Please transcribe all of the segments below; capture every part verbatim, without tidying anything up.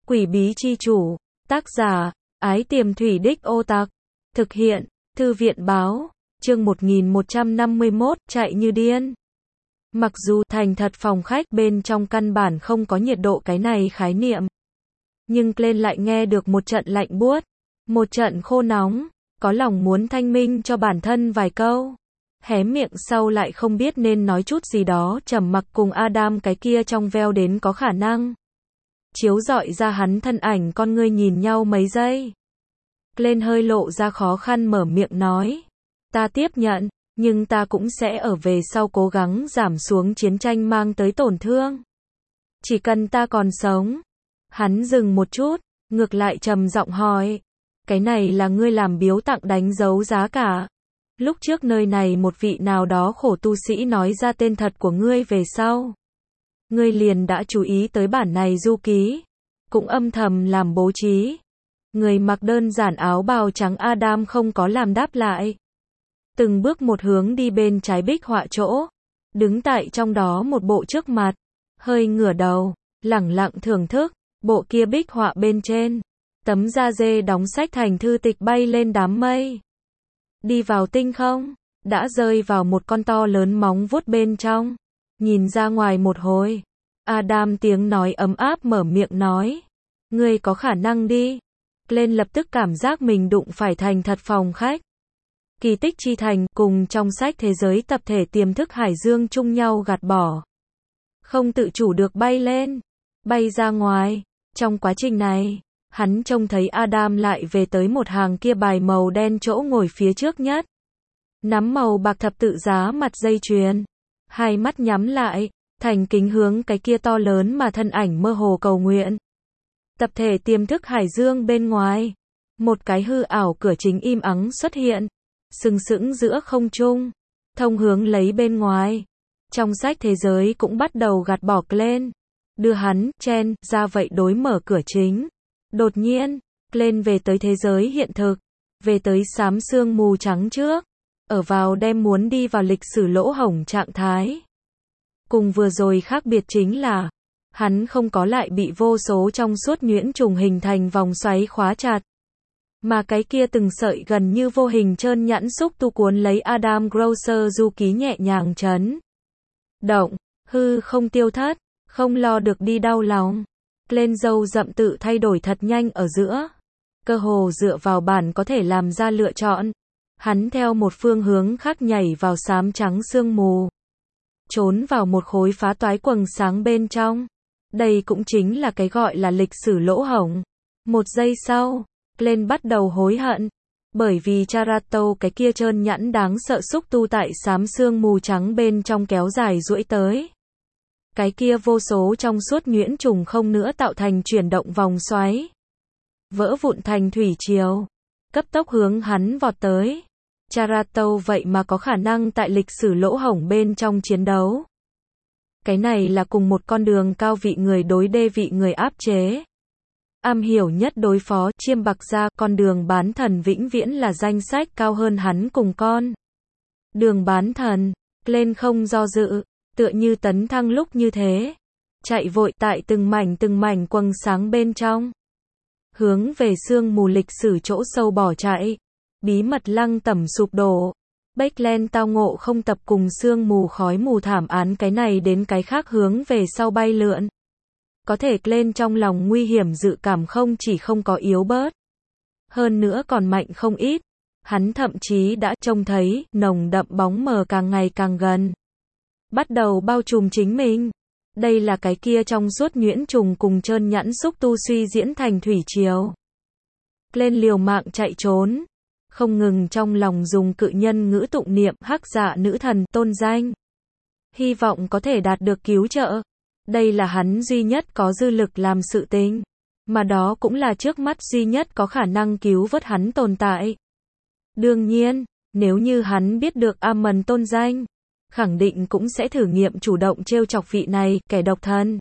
Quỷ bí chi chủ, tác giả, Ái Tiềm Thủy Đích Ô Tặc, thực hiện, Thư viện báo, chương một nghìn một trăm năm mươi mốt, chạy như điên. Mặc dù thành thật phòng khách bên trong căn bản không có nhiệt độ cái này khái niệm, nhưng Glenn lại nghe được một trận lạnh buốt, một trận khô nóng, có lòng muốn thanh minh cho bản thân vài câu. Hé miệng sau lại không biết nên nói chút gì đó, trầm mặc cùng Adam cái kia trong veo đến có khả năng chiếu rọi ra hắn thân ảnh, con ngươi nhìn nhau mấy giây. Glenn hơi lộ ra khó khăn mở miệng nói, ta tiếp nhận, nhưng ta cũng sẽ ở về sau cố gắng giảm xuống chiến tranh mang tới tổn thương. Chỉ cần ta còn sống. Hắn dừng một chút, ngược lại trầm giọng hỏi, cái này là ngươi làm biếu tặng đánh dấu giá cả? Lúc trước nơi này một vị nào đó khổ tu sĩ nói ra tên thật của ngươi về sau, ngươi liền đã chú ý tới bản này du ký, cũng âm thầm làm bố trí. Người mặc đơn giản áo bào trắng Adam không có làm đáp lại. Từng bước một hướng đi bên trái bích họa chỗ, đứng tại trong đó một bộ trước mặt, hơi ngửa đầu, lẳng lặng thưởng thức, bộ kia bích họa bên trên, tấm da dê đóng sách thành thư tịch bay lên đám mây. Đi vào tinh không, đã rơi vào một con to lớn móng vuốt bên trong. Nhìn ra ngoài một hồi, Adam tiếng nói ấm áp mở miệng nói, ngươi có khả năng đi. Glenn lập tức cảm giác mình đụng phải thành thật phòng khách. Kỳ tích chi thành, cùng trong sách thế giới tập thể tiềm thức hải dương chung nhau gạt bỏ. Không tự chủ được bay lên, bay ra ngoài. Trong quá trình này, hắn trông thấy Adam lại về tới một hàng kia bài màu đen chỗ ngồi phía trước nhất. Nắm màu bạc thập tự giá mặt dây chuyền. Hai mắt nhắm lại, thành kính hướng cái kia to lớn mà thân ảnh mơ hồ cầu nguyện. Tập thể tiềm thức hải dương bên ngoài, một cái hư ảo cửa chính im ắng xuất hiện, sừng sững giữa không trung, thông hướng lấy bên ngoài. Trong sách thế giới cũng bắt đầu gạt bỏ lên, đưa hắn chen ra vậy đối mở cửa chính. Đột nhiên, lên về tới thế giới hiện thực, về tới xám sương mù trắng trước, ở vào đem muốn đi vào lịch sử lỗ hổng trạng thái. Cùng vừa rồi khác biệt chính là, hắn không có lại bị vô số trong suốt nhuyễn trùng hình thành vòng xoáy khóa chặt, mà cái kia từng sợi gần như vô hình trơn nhẵn xúc tu cuốn lấy Adam Grosser du ký nhẹ nhàng chấn động, hư không tiêu thất, không lo được đi đau lòng. Lên dâu rậm tự thay đổi thật nhanh ở giữa, cơ hồ dựa vào bản có thể làm ra lựa chọn. Hắn theo một phương hướng khác nhảy vào xám trắng sương mù, trốn vào một khối phá toái quầng sáng bên trong. Đây cũng chính là cái gọi là lịch sử lỗ hổng. Một giây sau, Glenn bắt đầu hối hận, bởi vì Charato cái kia trơn nhẵn đáng sợ xúc tu tại xám sương mù trắng bên trong kéo dài duỗi tới. Cái kia vô số trong suốt nhuyễn trùng không nữa tạo thành chuyển động vòng xoáy, vỡ vụn thành thủy triều, cấp tốc hướng hắn vọt tới. Charato vậy mà có khả năng tại lịch sử lỗ hổng bên trong chiến đấu. Cái này là cùng một con đường cao vị người đối đê vị người áp chế. Am hiểu nhất đối phó, chiêm bạc ra, con đường bán thần vĩnh viễn là danh sách cao hơn hắn cùng con đường bán thần. Lên không do dự, tựa như tấn thăng lúc như thế, chạy vội tại từng mảnh từng mảnh quầng sáng bên trong, hướng về sương mù lịch sử chỗ sâu bỏ chạy. Bí mật lăng tẩm sụp đổ. Backland tao ngộ không tập cùng sương mù khói mù thảm án cái này đến cái khác hướng về sau bay lượn. Có thể lên trong lòng nguy hiểm dự cảm không chỉ không có yếu bớt, hơn nữa còn mạnh không ít. Hắn thậm chí đã trông thấy nồng đậm bóng mờ càng ngày càng gần, bắt đầu bao trùm chính mình. Đây là cái kia trong suốt nhuyễn trùng cùng trơn nhẵn xúc tu suy diễn thành thủy triều. Lên liều mạng chạy trốn, không ngừng trong lòng dùng cự nhân ngữ tụng niệm hắc dạ nữ thần tôn danh, hy vọng có thể đạt được cứu trợ. Đây là hắn duy nhất có dư lực làm sự tình, mà đó cũng là trước mắt duy nhất có khả năng cứu vớt hắn tồn tại. Đương nhiên, nếu như hắn biết được Amon tôn danh, khẳng định cũng sẽ thử nghiệm chủ động trêu chọc vị này, kẻ độc thân,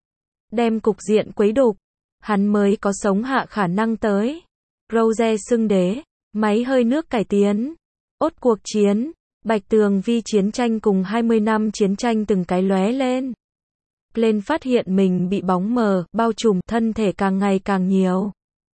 đem cục diện quấy đục, hắn mới có sống hạ khả năng tới. Rose xưng đế, máy hơi nước cải tiến, ốt cuộc chiến, bạch tường vi chiến tranh cùng hai mươi năm chiến tranh từng cái lóe lên. Glenn phát hiện mình bị bóng mờ, bao trùm, thân thể càng ngày càng nhiều.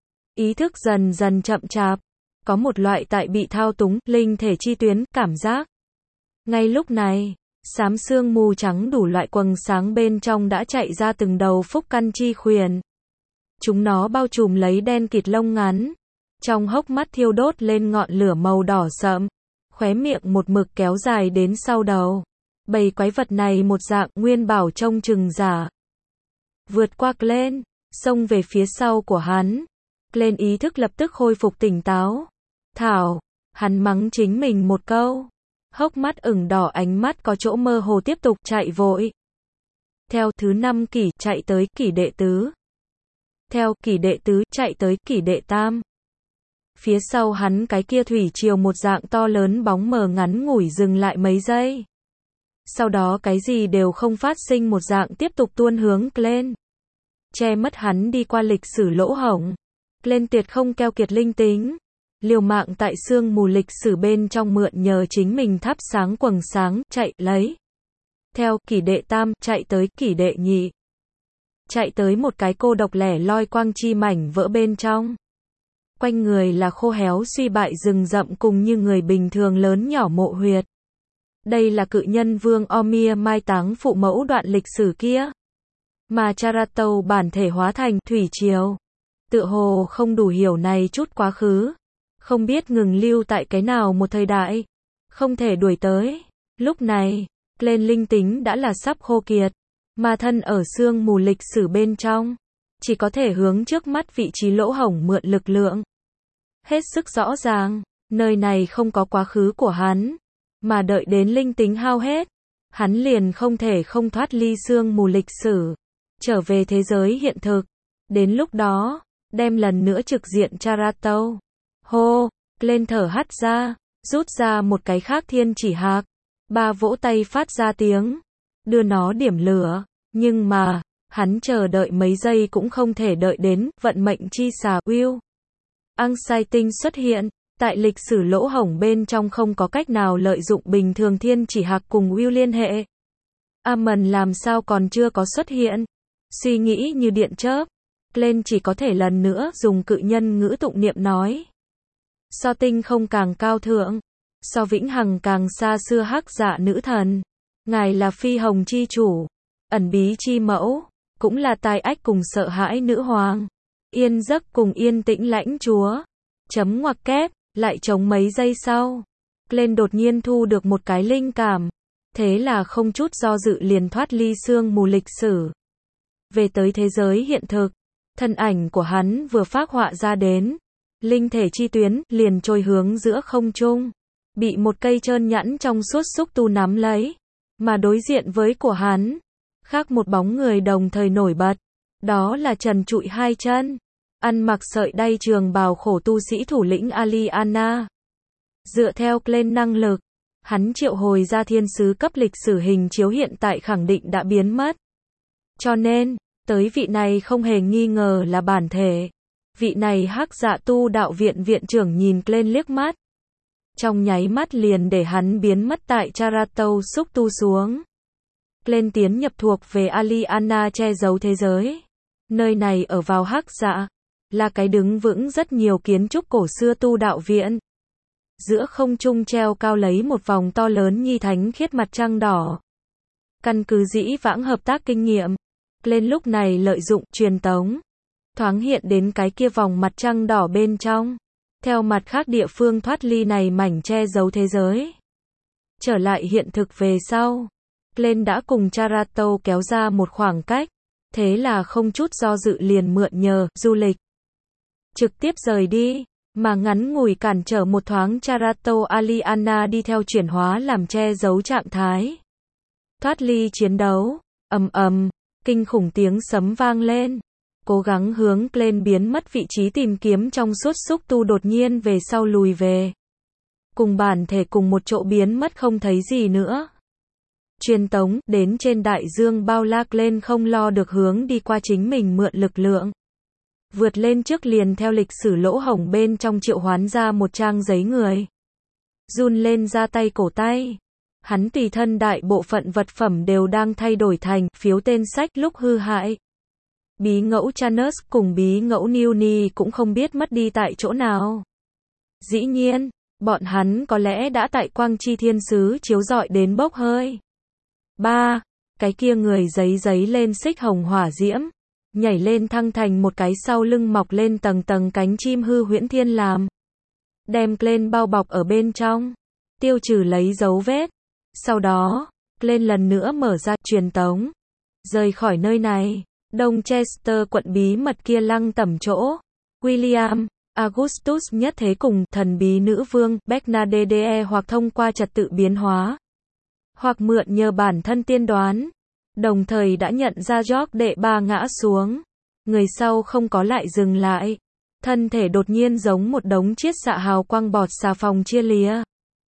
Ý thức dần dần chậm chạp. Có một loại tại bị thao túng, linh thể chi tuyến, cảm giác. Ngay lúc này, xám sương mù trắng đủ loại quầng sáng bên trong đã chạy ra từng đầu phúc căn chi khuyển. Chúng nó bao trùm lấy đen kịt lông ngắn. Trong hốc mắt thiêu đốt lên ngọn lửa màu đỏ sậm. Khóe miệng một mực kéo dài đến sau đầu. Bầy quái vật này một dạng nguyên bảo trông chừng giả. Vượt qua Glenn, xông về phía sau của hắn. Glenn ý thức lập tức khôi phục tỉnh táo. Thảo, hắn mắng chính mình một câu. Hốc mắt ửng đỏ, ánh mắt có chỗ mơ hồ, tiếp tục chạy vội. Theo thứ năm kỷ chạy tới kỷ đệ tứ. Theo kỷ đệ tứ chạy tới kỷ đệ tam. Phía sau hắn cái kia thủy triều một dạng to lớn bóng mờ ngắn ngủi dừng lại mấy giây. Sau đó cái gì đều không phát sinh một dạng tiếp tục tuôn hướng Glenn. Che mất hắn đi qua lịch sử lỗ hổng. Glenn tuyệt không keo kiệt linh tính. Liều mạng tại sương mù lịch sử bên trong mượn nhờ chính mình thắp sáng quầng sáng, chạy lấy. Theo kỷ đệ tam, chạy tới kỷ đệ nhị. Chạy tới một cái cô độc lẻ loi quang chi mảnh vỡ bên trong. Quanh người là khô héo suy bại rừng rậm cùng như người bình thường lớn nhỏ mộ huyệt. Đây là cự nhân vương Omir mai táng phụ mẫu đoạn lịch sử kia. Mà Charatau bản thể hóa thành thủy triều. Tựa hồ không đủ hiểu này chút quá khứ. Không biết ngừng lưu tại cái nào một thời đại. Không thể đuổi tới. Lúc này, Glenn linh tính đã là sắp khô kiệt. Mà thân ở sương mù lịch sử bên trong. Chỉ có thể hướng trước mắt vị trí lỗ hổng mượn lực lượng. Hết sức rõ ràng, nơi này không có quá khứ của hắn. Mà đợi đến linh tính hao hết. Hắn liền không thể không thoát ly sương mù lịch sử. Trở về thế giới hiện thực. Đến lúc đó, đem lần nữa trực diện Charatau. Hô, lên thở hắt ra, rút ra một cái khác thiên chỉ hạc. Ba vỗ tay phát ra tiếng. Đưa nó điểm lửa. Nhưng mà, hắn chờ đợi mấy giây cũng không thể đợi đến, vận mệnh chi xà, Will. Anxiety xuất hiện, tại lịch sử lỗ hổng bên trong không có cách nào lợi dụng bình thường thiên chỉ hạc cùng Will liên hệ. Amon làm sao còn chưa có xuất hiện. Suy nghĩ như điện chớp. Glenn chỉ có thể lần nữa dùng cự nhân ngữ tụng niệm nói. So tinh không càng cao thượng. So vĩnh hằng càng xa xưa hắc dạ nữ thần. Ngài là phi hồng chi chủ. Ẩn bí chi mẫu. Cũng là tai ách cùng sợ hãi nữ hoàng. Yên giấc cùng yên tĩnh lãnh chúa. Chấm ngoặc kép. Lại chống mấy giây sau. Glenn đột nhiên thu được một cái linh cảm. Thế là không chút do dự liền thoát ly sương mù lịch sử. Về tới thế giới hiện thực. Thân ảnh của hắn vừa phác họa ra đến. Linh thể chi tuyến liền trôi hướng giữa không trung. Bị một cây trơn nhẵn trong suốt xúc tu nắm lấy. Mà đối diện với của hắn. Khác một bóng người đồng thời nổi bật. Đó là trần trụi hai chân. Ăn mặc sợi đay trường bào khổ tu sĩ thủ lĩnh Aliana. Dựa theo Glenn năng lực. Hắn triệu hồi ra thiên sứ cấp lịch sử hình chiếu hiện tại khẳng định đã biến mất. Cho nên, tới vị này không hề nghi ngờ là bản thể. Vị này hắc dạ tu đạo viện viện trưởng nhìn Glenn liếc mắt. Trong nháy mắt liền để hắn biến mất tại Charatau xúc tu xuống. Glenn tiến nhập thuộc về Aliana che giấu thế giới. Nơi này ở vào hắc dạ. Là cái đứng vững rất nhiều kiến trúc cổ xưa tu đạo viện. Giữa không trung treo cao lấy một vòng to lớn nhi thánh khiết mặt trăng đỏ. Căn cứ dĩ vãng hợp tác kinh nghiệm. Glenn lúc này lợi dụng truyền tống. Thoáng hiện đến cái kia vòng mặt trăng đỏ bên trong. Theo mặt khác địa phương thoát ly này mảnh che giấu thế giới. Trở lại hiện thực về sau. Glenn đã cùng Charatau kéo ra một khoảng cách. Thế là không chút do dự liền mượn nhờ, du lịch. Trực tiếp rời đi. Mà ngắn ngủi cản trở một thoáng Charatau Aliana đi theo chuyển hóa làm che giấu trạng thái. Thoát ly chiến đấu. Ầm ầm. Kinh khủng tiếng sấm vang lên. Cố gắng hướng Glenn biến mất vị trí tìm kiếm trong suốt xúc tu đột nhiên về sau lùi về. Cùng bản thể cùng một chỗ biến mất không thấy gì nữa. Truyền tống đến trên đại dương bao la. Glenn không lo được hướng đi qua chính mình mượn lực lượng. Vượt lên trước liền theo lịch sử lỗ hổng bên trong triệu hoán ra một trang giấy người. Run lên ra tay cổ tay. Hắn tùy thân đại bộ phận vật phẩm đều đang thay đổi thành phiếu tên sách lúc hư hại. Bí ngẫu Chanus cùng bí ngẫu Newny cũng không biết mất đi tại chỗ nào. Dĩ nhiên, bọn hắn có lẽ đã tại quang chi thiên sứ chiếu rọi đến bốc hơi. ba. Cái kia người giấy giấy lên xích hồng hỏa diễm, nhảy lên thăng thành một cái sau lưng mọc lên tầng tầng cánh chim hư huyễn thiên làm. Đem Glenn bao bọc ở bên trong. Tiêu trừ lấy dấu vết. Sau đó, Glenn lần nữa mở ra truyền tống. Rời khỏi nơi này. Đông Chester quận bí mật kia lăng tẩm chỗ. William, Augustus nhất thế cùng thần bí nữ vương Bernadette hoặc thông qua trật tự biến hóa. Hoặc mượn nhờ bản thân tiên đoán. Đồng thời đã nhận ra George đệ ba ngã xuống. Người sau không có lại dừng lại. Thân thể đột nhiên giống một đống chiết xạ hào quang bọt xà phòng chia lìa.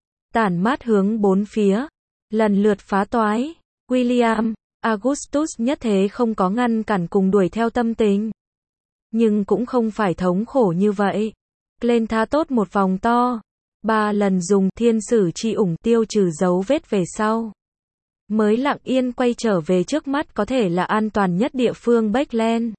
Tản mát hướng bốn phía. Lần lượt phá toái. William, Augustus nhất thế không có ngăn cản cùng đuổi theo tâm tình. Nhưng cũng không phải thống khổ như vậy. Glenn tha tốt một vòng to. Ba lần dùng thiên sử chi ủng tiêu trừ dấu vết về sau. Mới lặng yên quay trở về trước mắt có thể là an toàn nhất địa phương Backland.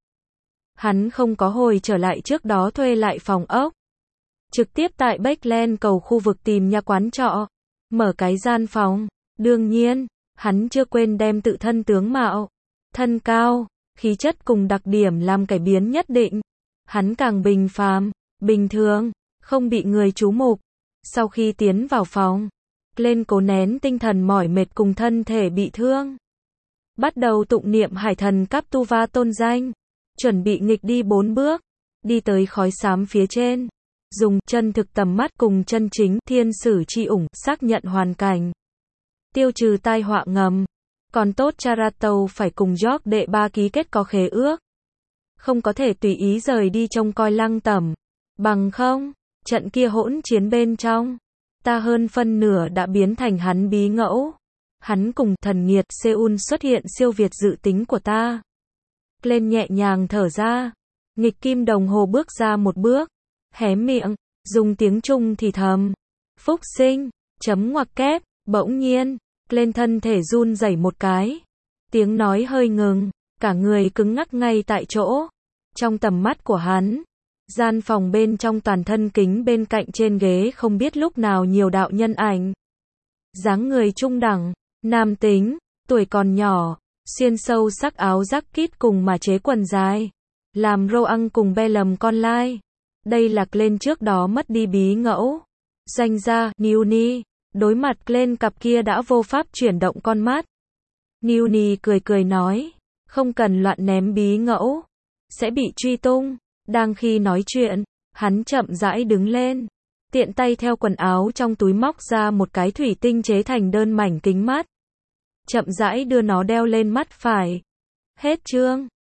Hắn không có hồi trở lại trước đó thuê lại phòng ốc. Trực tiếp tại Backland cầu khu vực tìm nhà quán trọ. Mở cái gian phòng. Đương nhiên, hắn chưa quên đem tự thân tướng mạo, thân cao, khí chất cùng đặc điểm làm cải biến nhất định. Hắn càng bình phàm, bình thường, không bị người chú mục. Sau khi tiến vào phòng, Glenn cố nén tinh thần mỏi mệt cùng thân thể bị thương. Bắt đầu tụng niệm hải thần Captuva tôn danh. Chuẩn bị nghịch đi bốn bước. Đi tới khói xám phía trên. Dùng chân thực tầm mắt cùng chân chính thiên sử chi ủng xác nhận hoàn cảnh. Tiêu trừ tai họa ngầm. Còn tốt Charato phải cùng George đệ ba ký kết có khế ước. Không có thể tùy ý rời đi trông coi lăng tẩm. Bằng không, trận kia hỗn chiến bên trong. Ta hơn phân nửa đã biến thành hắn bí ngẫu. Hắn cùng thần nghiệt Seoul xuất hiện siêu việt dự tính của ta. Glenn nhẹ nhàng thở ra. Nghịch kim đồng hồ bước ra một bước. Hé miệng, dùng tiếng Trung thì thầm. Phúc sinh, chấm ngoặc kép, bỗng nhiên, Glenn thân thể run rẩy một cái. Tiếng nói hơi ngừng, cả người cứng ngắc ngay tại chỗ. Trong tầm mắt của hắn, gian phòng bên trong toàn thân kính bên cạnh trên ghế không biết lúc nào nhiều đạo nhân ảnh. Dáng người trung đẳng, nam tính, tuổi còn nhỏ, xuyên sâu sắc áo jacket cùng mà chế quần dài. Làm râu ăn cùng be lầm con lai. Đây là Glenn trước đó mất đi bí ngẫu. Danh ra, Newny. Đối mặt Glenn cặp kia đã vô pháp chuyển động con mắt. Newny cười cười nói. Không cần loạn ném bí ngẫu. Sẽ bị truy tung. Đang khi nói chuyện, hắn chậm rãi đứng lên. Tiện tay theo quần áo trong túi móc ra một cái thủy tinh chế thành đơn mảnh kính mắt. Chậm rãi đưa nó đeo lên mắt phải. Hết chương.